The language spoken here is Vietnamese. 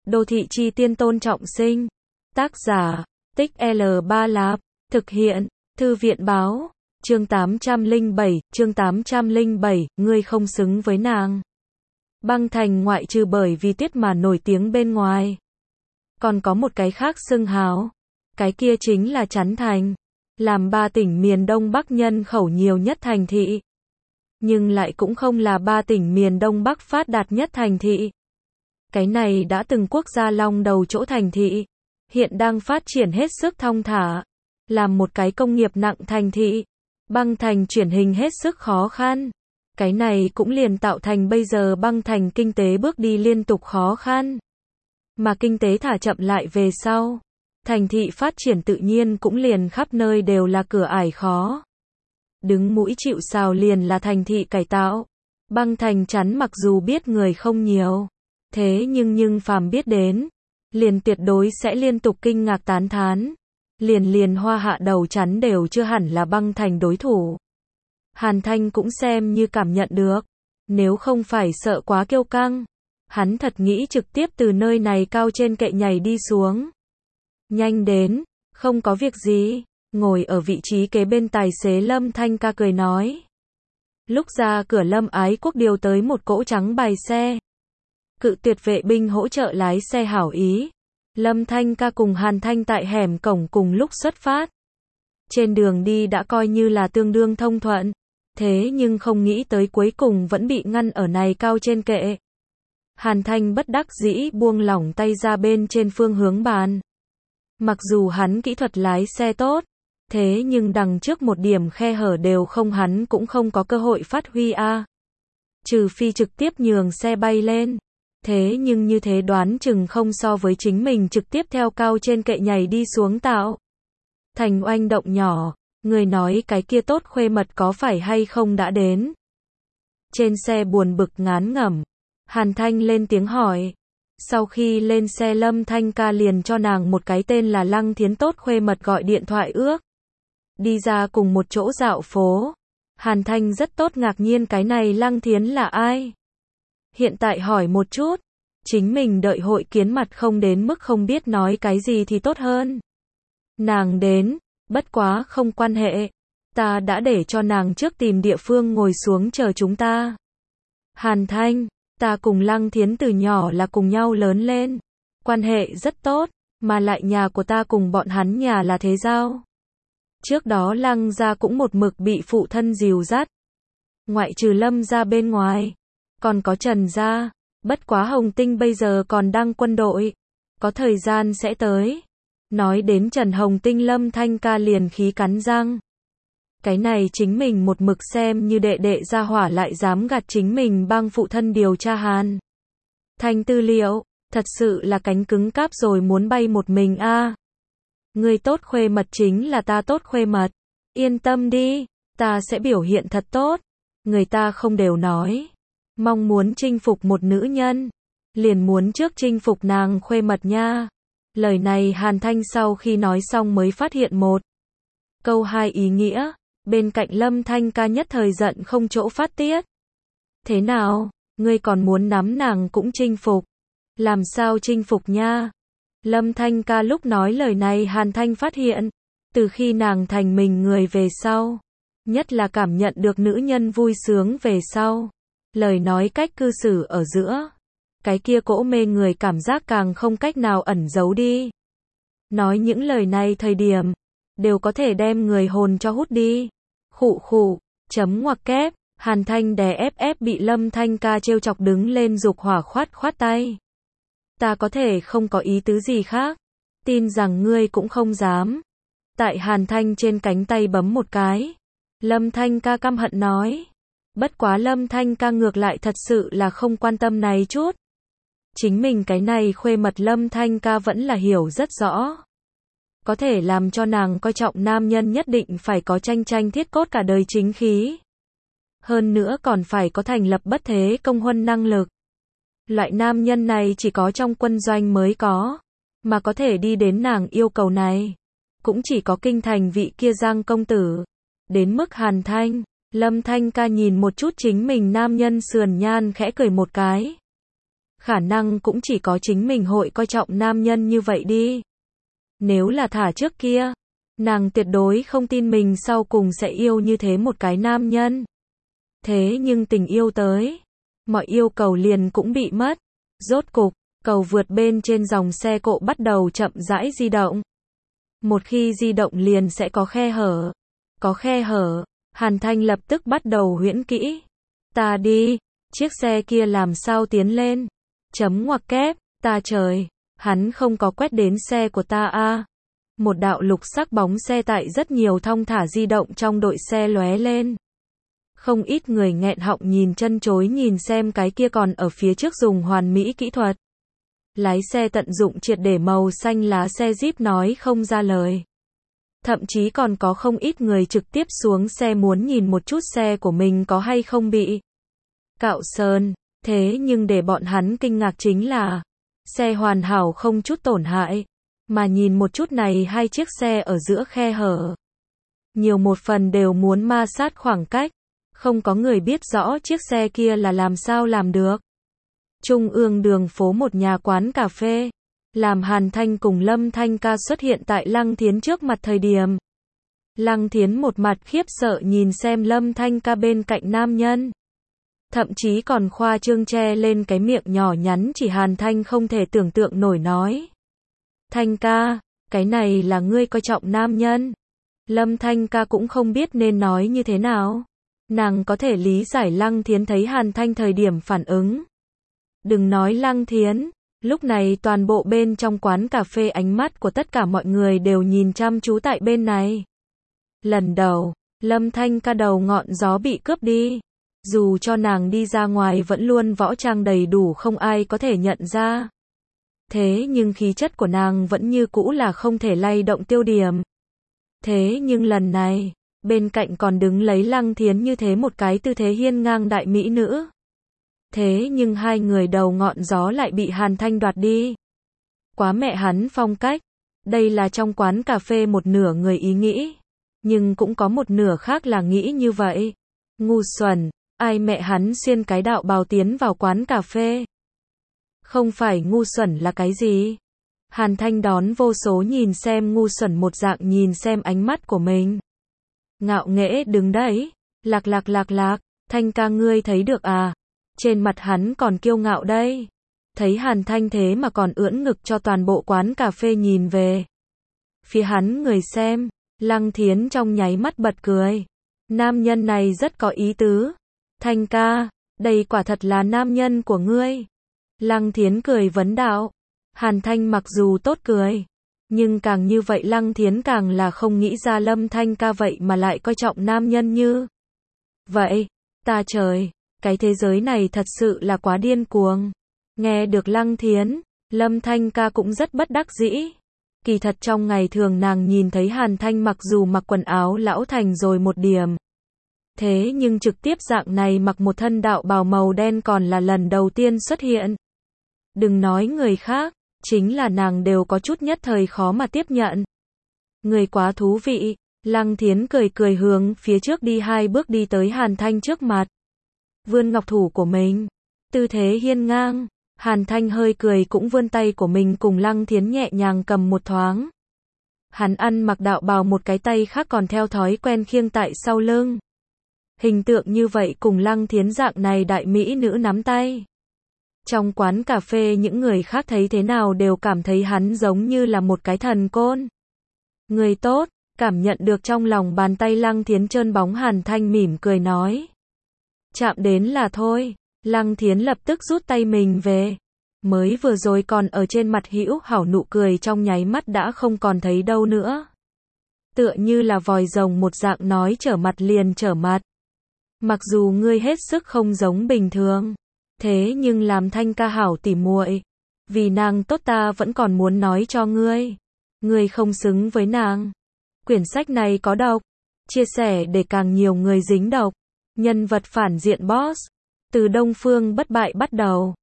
Đô thị chi tiên Tôn Trọng Sinh. Tác giả, Tích L3 Lạp. Thực hiện, Thư viện báo. Chương 807, ngươi không xứng với nàng. Băng Thành ngoại trừ bởi vì Tuyết mà nổi tiếng bên ngoài. Còn có một cái khác xưng hào. Cái kia chính là Trấn Thành. Làm 3 tỉnh miền Đông Bắc nhân khẩu nhiều nhất thành thị. Nhưng lại cũng không là 3 tỉnh miền Đông Bắc phát đạt nhất thành thị. Cái này đã từng quốc gia long đầu chỗ thành thị. Hiện đang phát triển hết sức thong thả. Làm một cái công nghiệp nặng thành thị. Băng Thành chuyển hình hết sức khó khăn. Cái này cũng liền tạo thành bây giờ Băng Thành kinh tế bước đi liên tục khó khăn. Mà kinh tế thả chậm lại về sau. Thành thị phát triển tự nhiên cũng liền khắp nơi đều là cửa ải khó. Đứng mũi chịu sào liền là thành thị cải tạo. Băng Thành Trấn mặc dù biết người không nhiều. Thế nhưng phàm biết đến. Liền tuyệt đối sẽ liên tục kinh ngạc tán thán. Liền Hoa Hạ đầu Trấn đều chưa hẳn là Băng Thành đối thủ. Hàn Thanh cũng xem như cảm nhận được. Nếu không phải sợ quá kiêu căng. Hắn thật nghĩ trực tiếp từ nơi này cao trên kệ nhảy đi xuống. Nhanh đến, không có việc gì. Ngồi ở vị trí kế bên tài xế Lâm Thanh Ca cười nói. Lúc ra cửa Lâm Ái Quốc điều tới một cỗ trắng bài xe. Cự tuyệt vệ binh hỗ trợ lái xe hảo ý. Lâm Thanh Ca cùng Hàn Thanh tại hẻm cổng cùng lúc xuất phát. Trên đường đi đã coi như là tương đương thông thuận. Thế nhưng không nghĩ tới cuối cùng vẫn bị ngăn ở này cao trên kệ. Hàn Thanh bất đắc dĩ buông lỏng tay ra bên trên phương hướng bàn. Mặc dù hắn kỹ thuật lái xe tốt. Thế nhưng đằng trước một điểm khe hở đều không, hắn cũng không có cơ hội phát huy a. Trừ phi trực tiếp nhường xe bay lên. Thế nhưng như thế đoán chừng không so với chính mình trực tiếp theo cao trên kệ nhảy đi xuống tạo. Thành oanh động nhỏ, người nói cái kia tốt khuê mật có phải hay không đã đến. Trên xe buồn bực ngán ngẩm, Hàn Thanh lên tiếng hỏi. Sau khi lên xe Lâm Thanh Ca liền cho nàng một cái tên là Lăng Thiến tốt khuê mật gọi điện thoại ước. Đi ra cùng một chỗ dạo phố. Hàn Thanh rất tốt ngạc nhiên cái này Lăng Thiến là ai. Hiện tại hỏi một chút. Chính mình đợi hội kiến mặt không đến mức không biết nói cái gì thì tốt hơn. Nàng đến, bất quá không quan hệ. Ta đã để cho nàng trước tìm địa phương ngồi xuống chờ chúng ta. Hàn Thanh, ta cùng Lăng Thiến từ nhỏ là cùng nhau lớn lên. Quan hệ rất tốt, mà lại nhà của ta cùng bọn hắn nhà là thế giao. Trước đó Lăng gia cũng một mực bị phụ thân dìu dắt. Ngoại trừ Lâm gia bên ngoài. Còn có Trần gia. Bất quá Hồng Tinh bây giờ còn đang quân đội. Có thời gian sẽ tới. Nói đến Trần Hồng Tinh Lâm Thanh Ca liền khí cắn răng. Cái này chính mình một mực xem như đệ đệ gia hỏa lại dám gạt chính mình bang phụ thân điều tra Hàn Thanh tư liệu. Thật sự là cánh cứng cáp rồi muốn bay một mình a. Người tốt khuê mật chính là ta tốt khuê mật. Yên tâm đi, ta sẽ biểu hiện thật tốt. Người ta không đều nói. Mong muốn chinh phục một nữ nhân. Liền muốn trước chinh phục nàng khuê mật nha. Lời này Hàn Thanh sau khi nói xong mới phát hiện một câu hai ý nghĩa. Bên cạnh Lâm Thanh Ca nhất thời giận không chỗ phát tiết. Thế nào, ngươi còn muốn nắm nàng cũng chinh phục. Làm sao chinh phục nha? Lâm Thanh Ca lúc nói lời này Hàn Thanh phát hiện. Từ khi nàng thành mình người về sau. Nhất là cảm nhận được nữ nhân vui sướng về sau. Lời nói cách cư xử ở giữa. Cái kia cỗ mê người cảm giác càng không cách nào ẩn giấu đi. Nói những lời này thời điểm. Đều có thể đem người hồn cho hút đi. Khụ khụ, chấm ngoặc kép. Hàn Thanh đè ép bị Lâm Thanh Ca trêu chọc đứng lên dục hỏa khoát tay. Ta có thể không có ý tứ gì khác. Tin rằng ngươi cũng không dám. Tại Hàn Thanh trên cánh tay bấm một cái. Lâm Thanh Ca căm hận nói. Bất quá Lâm Thanh Ca ngược lại thật sự là không quan tâm này chút. Chính mình cái này khuê mật Lâm Thanh Ca vẫn là hiểu rất rõ. Có thể làm cho nàng coi trọng nam nhân nhất định phải có tranh thiết cốt cả đời chính khí. Hơn nữa còn phải có thành lập bất thế công huân năng lực. Loại nam nhân này chỉ có trong quân doanh mới có. Mà có thể đi đến nàng yêu cầu này. Cũng chỉ có kinh thành vị kia Giang công tử. Đến mức Hàn Thanh. Lâm Thanh Ca nhìn một chút chính mình nam nhân sườn nhan khẽ cười một cái. khả năng cũng chỉ có chính mình hội coi trọng nam nhân như vậy đi. Nếu là thả trước kia, nàng tuyệt đối không tin mình sau cùng sẽ yêu như thế một cái nam nhân. Thế nhưng tình yêu tới, mọi yêu cầu liền cũng bị mất. Rốt cục, cầu vượt bên trên dòng xe cộ bắt đầu chậm rãi di động. Một khi di động liền sẽ có khe hở. Có khe hở, Hàn Thanh lập tức bắt đầu huyễn kỹ. Ta đi, chiếc xe kia làm sao tiến lên? Chấm ngoặc kép, ta trời, hắn không có quét đến xe của ta a. Một đạo lục sắc bóng xe tại rất nhiều thong thả di động trong đội xe lóe lên. Không ít người nghẹn họng nhìn chân chối nhìn xem cái kia còn ở phía trước dùng hoàn mỹ kỹ thuật. Lái xe tận dụng triệt để màu xanh lá xe Jeep nói không ra lời. Thậm chí còn có không ít người trực tiếp xuống xe muốn nhìn một chút xe của mình có hay không bị cạo sơn. Thế nhưng để bọn hắn kinh ngạc chính là, xe hoàn hảo không chút tổn hại. Mà nhìn một chút này hai chiếc xe ở giữa khe hở. Nhiều một phần đều muốn ma sát khoảng cách. Không có người biết rõ chiếc xe kia là làm sao làm được. Trung ương đường phố một nhà quán cà phê. Làm Hàn Thanh cùng Lâm Thanh Ca xuất hiện tại Lăng Thiến trước mặt thời điểm. Lăng Thiến một mặt khiếp sợ nhìn xem Lâm Thanh Ca bên cạnh nam nhân. Thậm chí còn khoa trương che lên cái miệng nhỏ nhắn chỉ Hàn Thanh không thể tưởng tượng nổi nói. Thanh ca, cái này là ngươi coi trọng nam nhân. Lâm Thanh Ca cũng không biết nên nói như thế nào. Nàng có thể lý giải Lăng Thiến thấy Hàn Thanh thời điểm phản ứng. Đừng nói Lăng Thiến, lúc này toàn bộ bên trong quán cà phê ánh mắt của tất cả mọi người đều nhìn chăm chú tại bên này. Lần đầu, Lâm Thanh Ca đầu ngọn gió bị cướp đi. Dù cho nàng đi ra ngoài vẫn luôn võ trang đầy đủ không ai có thể nhận ra. Thế nhưng khí chất của nàng vẫn như cũ là không thể lay động tiêu điểm. Thế nhưng lần này, bên cạnh còn đứng lấy Lăng Thiến như thế một cái tư thế hiên ngang đại mỹ nữ. Thế nhưng hai người đầu ngọn gió lại bị Hàn Thanh đoạt đi. Quá mẹ hắn phong cách. Đây là trong quán cà phê một nửa người ý nghĩ. Nhưng cũng có một nửa khác là nghĩ như vậy. Ngu xuẩn, ai mẹ hắn xuyên cái đạo bào tiến vào quán cà phê. Không phải ngu xuẩn là cái gì? Hàn Thanh đón vô số nhìn xem ngu xuẩn một dạng nhìn xem ánh mắt của mình. Ngạo nghễ đứng đấy. Lạc lạc lạc lạc, Thanh ca ngươi thấy được à? Trên mặt hắn còn kiêu ngạo đây. Thấy Hàn Thanh thế mà còn ưỡn ngực cho toàn bộ quán cà phê nhìn về. Phía hắn người xem, Lăng Thiến trong nháy mắt bật cười. Nam nhân này rất có ý tứ. Thanh ca, đây quả thật là nam nhân của ngươi. Lăng Thiến cười vấn đạo. Hàn Thanh mặc dù tốt cười, nhưng càng như vậy Lăng Thiến càng là không nghĩ ra Lâm Thanh ca vậy mà lại coi trọng nam nhân như vậy. Ta trời, cái thế giới này thật sự là quá điên cuồng. Nghe được Lăng Thiến, Lâm Thanh ca cũng rất bất đắc dĩ. Kỳ thật trong ngày thường nàng nhìn thấy Hàn Thanh mặc dù mặc quần áo lão thành rồi một điểm. Thế nhưng trực tiếp dạng này mặc một thân đạo bào màu đen còn là lần đầu tiên xuất hiện. Đừng nói người khác, chính là nàng đều có chút nhất thời khó mà tiếp nhận. Người quá thú vị. Lăng Thiến cười cười hướng phía trước đi hai bước đi tới Hàn Thanh trước mặt. Vươn ngọc thủ của mình. Tư thế hiên ngang. Hàn Thanh hơi cười cũng vươn tay của mình cùng Lăng Thiến nhẹ nhàng cầm một thoáng. Hắn ăn mặc đạo bào một cái tay khác còn theo thói quen khiêng tại sau lưng. Hình tượng như vậy cùng Lăng Thiến dạng này đại mỹ nữ nắm tay. Trong quán cà phê những người khác thấy thế nào đều cảm thấy hắn giống như là một cái thần côn. Người tốt, cảm nhận được trong lòng bàn tay Lăng Thiến trơn bóng Hàn Thanh mỉm cười nói. Chạm đến là thôi. Lăng Thiến lập tức rút tay mình về. Mới vừa rồi còn ở trên mặt hữu hảo nụ cười trong nháy mắt đã không còn thấy đâu nữa. Tựa như là vòi rồng một dạng nói trở mặt liền trở mặt. Mặc dù ngươi hết sức không giống bình thường, thế nhưng làm Thanh ca hảo tỉ muội, vì nàng tốt ta vẫn còn muốn nói cho ngươi. Ngươi không xứng với nàng. Quyển sách này có độc. Chia sẻ để càng nhiều người dính độc. Nhân vật phản diện boss. Từ Đông Phương bất bại bắt đầu.